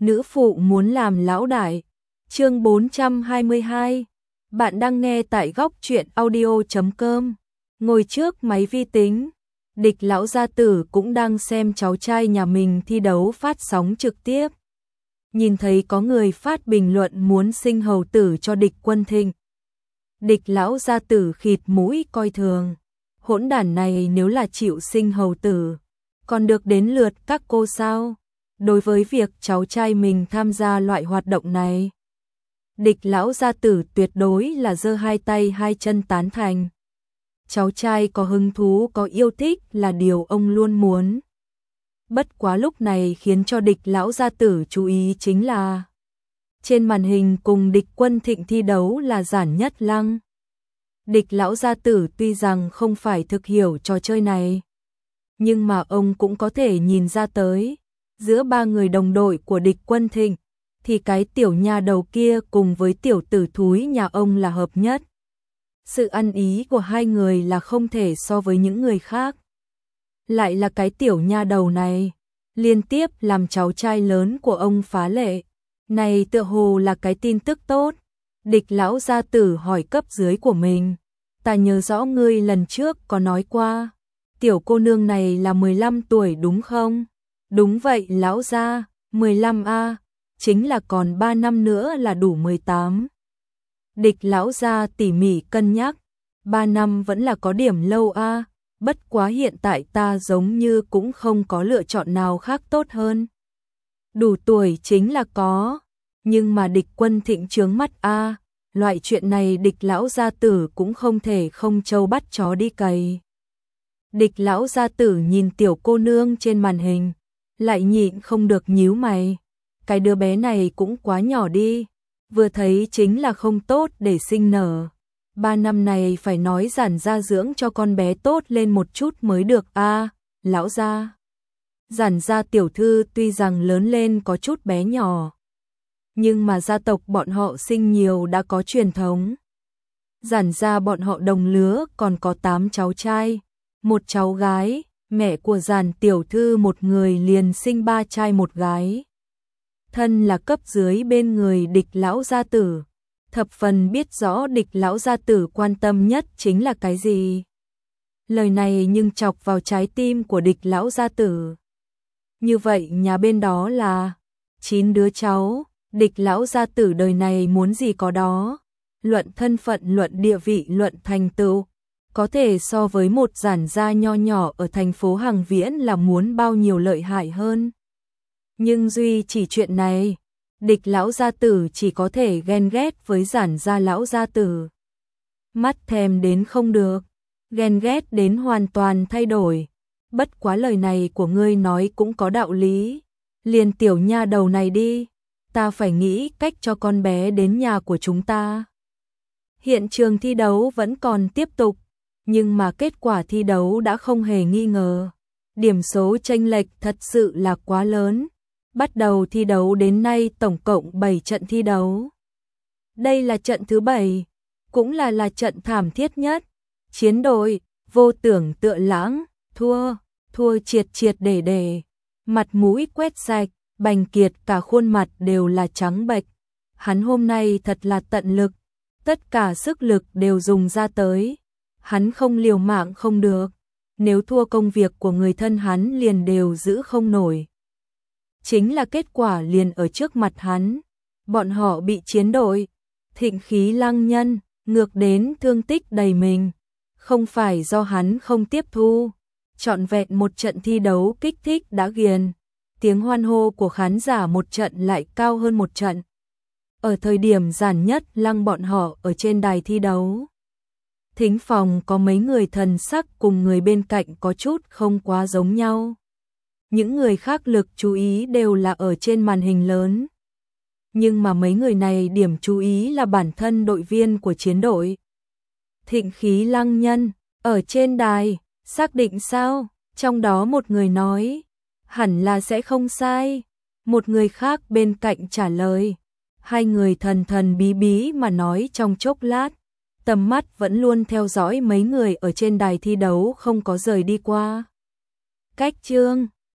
nữ phụ muốn làm lão đại. Chương 422. Bạn đang nghe tại góc truyện audio.com. Ngồi trước máy vi tính, Địch lão gia tử cũng đang xem cháu trai nhà mình thi đấu phát sóng trực tiếp. Nhìn thấy có người phát bình luận muốn sinh hầu tử cho Địch Quân Thịnh. Địch lão gia tử khịt mũi coi thường. Hỗn đản này nếu là chịu sinh hầu tử, còn được đến lượt các cô sao? Đối với việc cháu trai mình tham gia loại hoạt động này, Địch lão gia tử tuyệt đối là giơ hai tay hai chân tán thành. Cháu trai có hứng thú có yêu thích là điều ông luôn muốn. Bất quá lúc này khiến cho Địch lão gia tử chú ý chính là trên màn hình cùng Địch Quân Thịnh thi đấu là Giản Nhất Lăng. Địch lão gia tử tuy rằng không phải thực hiểu trò chơi này, nhưng mà ông cũng có thể nhìn ra tới, giữa ba người đồng đội của Địch Quân Thịnh, thì cái tiểu nha đầu kia cùng với tiểu tử thúi nhà ông là hợp nhất. Sự ăn ý của hai người là không thể so với những người khác. Lại là cái tiểu nha đầu này, liên tiếp làm cháu trai lớn của ông phá lệ. Này tựa hồ là cái tin tức tốt. Địch lão gia tử hỏi cấp dưới của mình. Ta nhớ rõ ngươi lần trước có nói qua, tiểu cô nương này là 15 tuổi đúng không? Đúng vậy lão gia, 15A, chính là còn 3 năm nữa là đủ 18. Địch lão gia tỉ mỉ cân nhắc, 3 năm vẫn là có điểm lâu a, bất quá hiện tại ta giống như cũng không có lựa chọn nào khác tốt hơn. Đủ tuổi chính là có, nhưng mà Địch Quân Thịnh trướng mắt a, loại chuyện này Địch lão gia tử cũng không thể không trâu bắt chó đi cày. Địch lão gia tử nhìn tiểu cô nương trên màn hình, lại nhịn không được nhíu mày. Cái đứa bé này cũng quá nhỏ đi, vừa thấy chính là không tốt để sinh nở. 3 năm này phải nói Giản gia dưỡng cho con bé tốt lên một chút mới được a, lão gia. Giản gia tiểu thư tuy rằng lớn lên có chút bé nhỏ, nhưng mà gia tộc bọn họ sinh nhiều đã có truyền thống. Giản gia bọn họ đồng lứa còn có 8 cháu trai, 1 cháu gái, mẹ của Giản tiểu thư một người liền sinh 3 trai 1 gái. Thân là cấp dưới bên người Địch lão gia tử, thập phần biết rõ Địch lão gia tử quan tâm nhất chính là cái gì. Lời này nhưng chọc vào trái tim của Địch lão gia tử. Như vậy nhà bên đó là 9 đứa cháu, Địch lão gia tử đời này muốn gì có đó, luận thân phận, luận địa vị, luận thành tựu, có thể so với một Giản gia nho nhỏ ở thành phố Hằng Viễn là muốn bao nhiêu lợi hại hơn. Nhưng duy chỉ chuyện này, Địch lão gia tử chỉ có thể ghen ghét với Giản gia lão gia tử. Mắt thèm đến không được, ghen ghét đến hoàn toàn thay đổi. Bất quá lời này của ngươi nói cũng có đạo lý. Liền tiểu nha đầu này đi, ta phải nghĩ cách cho con bé đến nhà của chúng ta. Hiện trường thi đấu vẫn còn tiếp tục, nhưng mà kết quả thi đấu đã không hề nghi ngờ. Điểm số chênh lệch thật sự là quá lớn. Bắt đầu thi đấu đến nay tổng cộng 7 trận thi đấu. Đây là trận thứ 7, cũng là trận thảm thiết nhất. Chiến đội Vô Tưởng Tựa Lãng thua triệt để. Mặt mũi quét sạch, Bành Kiệt cả khuôn mặt đều là trắng bệch. Hắn hôm nay thật là tận lực, tất cả sức lực đều dùng ra tới. Hắn không liều mạng không được, nếu thua công việc của người thân hắn liền đều giữ không nổi. Chính là kết quả liền ở trước mặt hắn. Bọn họ bị chiến đội Thịnh Khí Lăng Nhân ngược đến thương tích đầy mình. Không phải do hắn không tiếp thu, trọn vẹn một trận thi đấu kích thích đã ghiền. Tiếng hoan hô của khán giả một trận lại cao hơn một trận. Ở thời điểm Giản Nhất Lăng bọn họ ở trên đài thi đấu, thính phòng có mấy người thần sắc cùng người bên cạnh có chút không quá giống nhau. Những người khác lực chú ý đều là ở trên màn hình lớn. Nhưng mà mấy người này điểm chú ý là bản thân đội viên của chiến đội Thịnh Khí Lăng Nhân. Ở trên đài, xác định sao? Trong đó một người nói, hẳn là sẽ không sai. Một người khác bên cạnh trả lời. Hai người thần bí bí mà nói trong chốc lát. Tầm mắt vẫn luôn theo dõi mấy người ở trên đài thi đấu không có rời đi qua. Cách chương